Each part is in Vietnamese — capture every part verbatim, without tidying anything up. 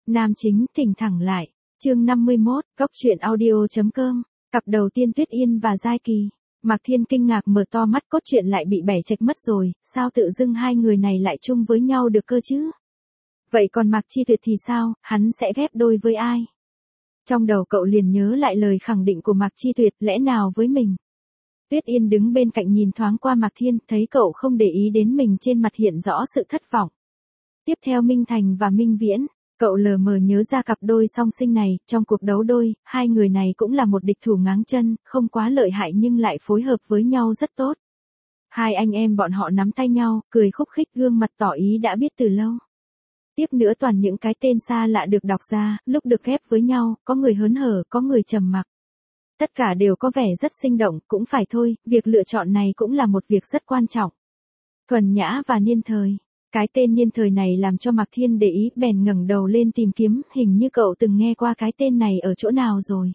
Nam chính thỉnh thẳng lại. Chương năm mươi mốt, Cốc truyện audio chấm com. Cặp đầu tiên Tuyết Yên và Giai Kỳ. Mạc Thiên kinh ngạc mở to mắt, cốt truyện lại bị bẻ chệch mất rồi, sao tự dưng hai người này lại chung với nhau được cơ chứ? Vậy còn Mạc Chi Tuyệt thì sao, hắn sẽ ghép đôi với ai? Trong đầu cậu liền nhớ lại lời khẳng định của Mạc Chi Tuyệt, lẽ nào với mình? Tuyết Yên đứng bên cạnh nhìn thoáng qua Mạc Thiên, thấy cậu không để ý đến mình, trên mặt hiện rõ sự thất vọng. Tiếp theo Minh Thành và Minh Viễn, cậu lờ mờ nhớ ra cặp đôi song sinh này, trong cuộc đấu đôi, hai người này cũng là một địch thủ ngáng chân, không quá lợi hại nhưng lại phối hợp với nhau rất tốt. Hai anh em bọn họ nắm tay nhau, cười khúc khích, gương mặt tỏ ý đã biết từ lâu. Tiếp nữa toàn những cái tên xa lạ được đọc ra, lúc được ghép với nhau, có người hớn hở, có người trầm mặc. Tất cả đều có vẻ rất sinh động, cũng phải thôi, việc lựa chọn này cũng là một việc rất quan trọng. Thuần Nhã và Niên Thời. Cái tên Niên Thời này làm cho Mạc Thiên để ý, bèn ngẩng đầu lên tìm kiếm, hình như cậu từng nghe qua cái tên này ở chỗ nào rồi.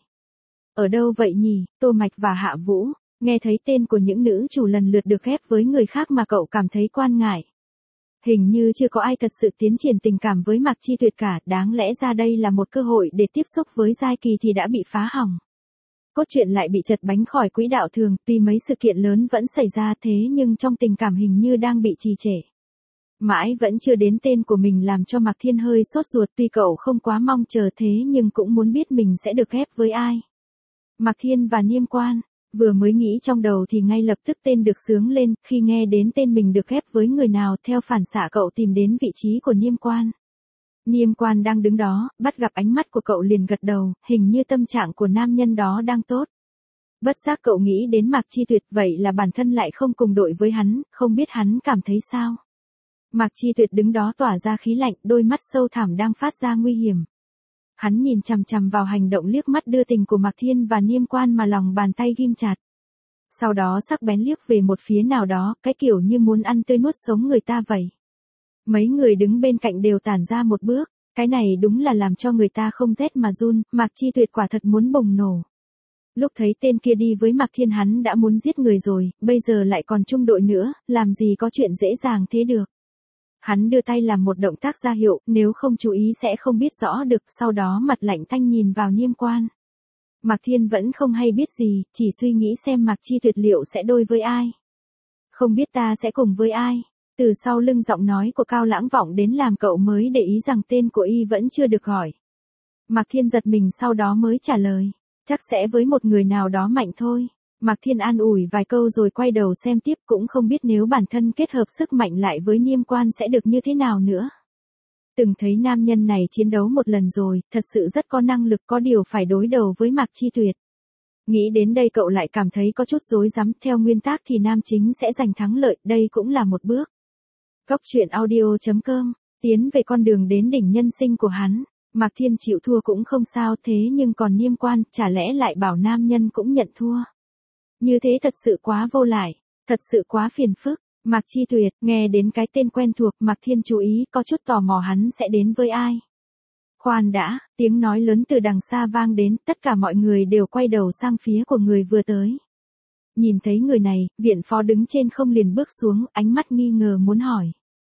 Ở đâu vậy nhỉ? Tô Mạch và Hạ Vũ, nghe thấy tên của những nữ chủ lần lượt được ghép với người khác mà cậu cảm thấy quan ngại. Hình như chưa có ai thật sự tiến triển tình cảm với Mạc Chi Tuyệt cả, đáng lẽ ra đây là một cơ hội để tiếp xúc với Giai Kỳ thì đã bị phá hỏng. Cốt truyện lại bị chật bánh khỏi quỹ đạo thường, tuy mấy sự kiện lớn vẫn xảy ra thế nhưng trong tình cảm hình như đang bị trì trệ. Mãi vẫn chưa đến tên của mình làm cho Mạc Thiên hơi sốt ruột, tuy cậu không quá mong chờ thế nhưng cũng muốn biết mình sẽ được ghép với ai. Mạc Thiên và Niêm Quan, vừa mới nghĩ trong đầu thì ngay lập tức tên được xướng lên, khi nghe đến tên mình được ghép với người nào, theo phản xạ cậu tìm đến vị trí của Niêm Quan. Niêm Quan đang đứng đó, bắt gặp ánh mắt của cậu liền gật đầu, hình như tâm trạng của nam nhân đó đang tốt. Bất giác cậu nghĩ đến Mạc Chi Tuyệt, vậy là bản thân lại không cùng đội với hắn, không biết hắn cảm thấy sao. Mạc Chi Tuyệt đứng đó tỏa ra khí lạnh, đôi mắt sâu thẳm đang phát ra nguy hiểm. Hắn nhìn chằm chằm vào hành động liếc mắt đưa tình của Mạc Thiên và Niêm Quan mà lòng bàn tay ghim chặt. Sau đó sắc bén liếc về một phía nào đó, cái kiểu như muốn ăn tươi nuốt sống người ta vậy. Mấy người đứng bên cạnh đều tản ra một bước, cái này đúng là làm cho người ta không rét mà run, Mạc Chi Tuyệt quả thật muốn bùng nổ. Lúc thấy tên kia đi với Mạc Thiên hắn đã muốn giết người rồi, bây giờ lại còn chung đội nữa, làm gì có chuyện dễ dàng thế được. Hắn đưa tay làm một động tác ra hiệu, nếu không chú ý sẽ không biết rõ được, sau đó mặt lạnh tanh nhìn vào Niêm Quan. Mạc Thiên vẫn không hay biết gì, chỉ suy nghĩ xem Mạc Chi Tuyệt liệu sẽ đôi với ai. Không biết ta sẽ cùng với ai. Từ sau lưng giọng nói của Cao Lãng vọng đến làm cậu mới để ý rằng tên của y vẫn chưa được hỏi. Mạc Thiên giật mình sau đó mới trả lời, chắc sẽ với một người nào đó mạnh thôi. Mạc Thiên an ủi vài câu rồi quay đầu xem tiếp, cũng không biết nếu bản thân kết hợp sức mạnh lại với Niêm Quan sẽ được như thế nào nữa. Từng thấy nam nhân này chiến đấu một lần rồi, thật sự rất có năng lực, có điều phải đối đầu với Mạc Chi Tuyệt. Nghĩ đến đây cậu lại cảm thấy có chút rối rắm, theo nguyên tắc thì nam chính sẽ giành thắng lợi, đây cũng là một bước. Cốc truyện audio chấm com, tiến về con đường đến đỉnh nhân sinh của hắn. Mạc Thiên chịu thua cũng không sao, thế nhưng còn Niêm Quan, chả lẽ lại bảo nam nhân cũng nhận thua. Như thế thật sự quá vô lại, thật sự quá phiền phức. Mạc Chi Tuyệt, nghe đến cái tên quen thuộc, Mạc Thiên chú ý, có chút tò mò hắn sẽ đến với ai. Khoan đã, tiếng nói lớn từ đằng xa vang đến, tất cả mọi người đều quay đầu sang phía của người vừa tới. Nhìn thấy người này, viện phó đứng trên không liền bước xuống, ánh mắt nghi ngờ muốn hỏi.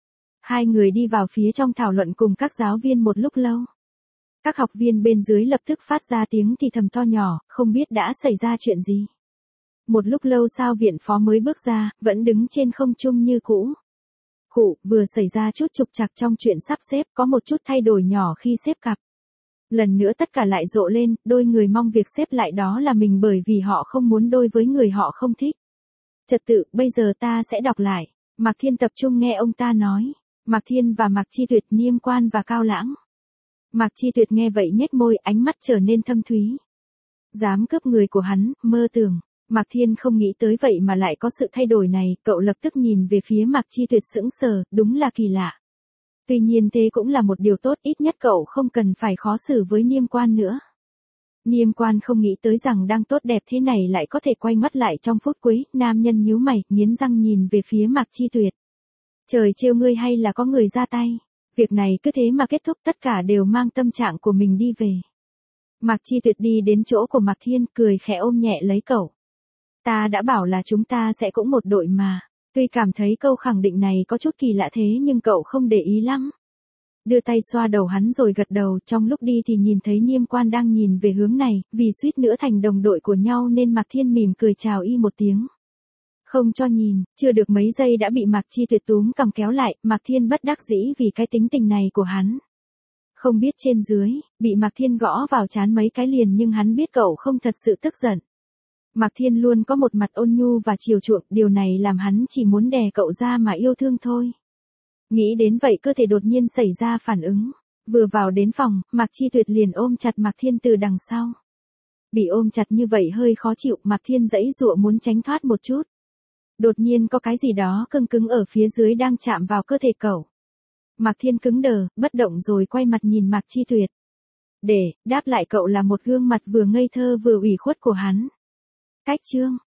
Hai người đi vào phía trong thảo luận cùng các giáo viên một lúc lâu. Các học viên bên dưới lập tức phát ra tiếng thì thầm to nhỏ, không biết đã xảy ra chuyện gì. Một lúc lâu sau viện phó mới bước ra, vẫn đứng trên không trung như cũ. Khụ, vừa xảy ra chút trục trặc trong chuyện sắp xếp, có một chút thay đổi nhỏ khi xếp cặp. Lần nữa tất cả lại rộ lên, đôi người mong việc xếp lại đó là mình bởi vì họ không muốn đôi với người họ không thích. Trật tự, bây giờ ta sẽ đọc lại. Mạc Thiên tập trung nghe ông ta nói. Mạc Thiên và Mạc Chi Tuyệt, Niêm Quan và Cao Lãng. Mạc Chi Tuyệt nghe vậy nhếch môi, ánh mắt trở nên thâm thúy. Dám cướp người của hắn, mơ tưởng. Mạc Thiên không nghĩ tới vậy mà lại có sự thay đổi này, cậu lập tức nhìn về phía Mạc Chi Tuyệt sững sờ, đúng là kỳ lạ. Tuy nhiên thế cũng là một điều tốt, ít nhất cậu không cần phải khó xử với Niêm Quan nữa. Niêm Quan không nghĩ tới rằng đang tốt đẹp thế này lại có thể quay ngoắt lại trong phút cuối, nam nhân nhíu mày, nghiến răng nhìn về phía Mạc Chi Tuyệt. Trời trêu ngươi hay là có người ra tay? Việc này cứ thế mà kết thúc, tất cả đều mang tâm trạng của mình đi về. Mạc Chi Tuyệt đi đến chỗ của Mạc Thiên, cười khẽ ôm nhẹ lấy cậu. Ta đã bảo là chúng ta sẽ cũng một đội mà. Tuy cảm thấy câu khẳng định này có chút kỳ lạ thế nhưng cậu không để ý lắm. đưa tay xoa đầu hắn rồi gật đầu, trong lúc đi thì nhìn thấy Niêm Quan đang nhìn về hướng này, vì suýt nữa thành đồng đội của nhau nên Mạc Thiên mỉm cười chào y một tiếng. Không cho nhìn, chưa được mấy giây đã bị Mạc Chi Tuyệt túm cầm kéo lại, Mạc Thiên bất đắc dĩ vì cái tính tình này của hắn. Không biết trên dưới, bị Mạc Thiên gõ vào trán mấy cái liền nhưng hắn biết cậu không thật sự tức giận. Mạc Thiên luôn có một mặt ôn nhu và chiều chuộng, điều này làm hắn chỉ muốn đè cậu ra mà yêu thương thôi. Nghĩ đến vậy cơ thể đột nhiên xảy ra phản ứng. Vừa vào đến phòng, Mạc Chi Tuyệt liền ôm chặt Mạc Thiên từ đằng sau. Bị ôm chặt như vậy hơi khó chịu, Mạc Thiên giãy giụa muốn tránh thoát một chút. Đột nhiên có cái gì đó cứng cứng ở phía dưới đang chạm vào cơ thể cậu. Mạc Thiên cứng đờ, bất động rồi quay mặt nhìn Mạc Chi Tuyệt. Để, đáp lại cậu là một gương mặt vừa ngây thơ vừa ủy khuất của hắn. Cách chương